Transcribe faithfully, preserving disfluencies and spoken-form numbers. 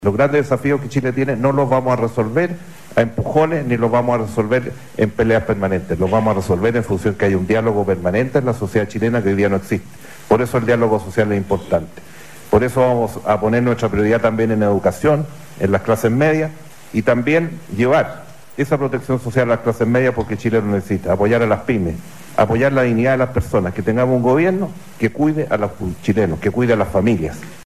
Los grandes desafíos que Chile tiene no los vamos a resolver a empujones ni los vamos a resolver en peleas permanentes, los vamos a resolver en función que haya un diálogo permanente en la sociedad chilena que hoy día no existe. Por eso el diálogo social es importante. Por eso vamos a poner nuestra prioridad también en educación, en las clases medias y también llevar esa protección social a las clases medias porque Chile lo necesita, apoyar a las pymes, apoyar la dignidad de las personas, que tengamos un gobierno que cuide a los chilenos, que cuide a las familias.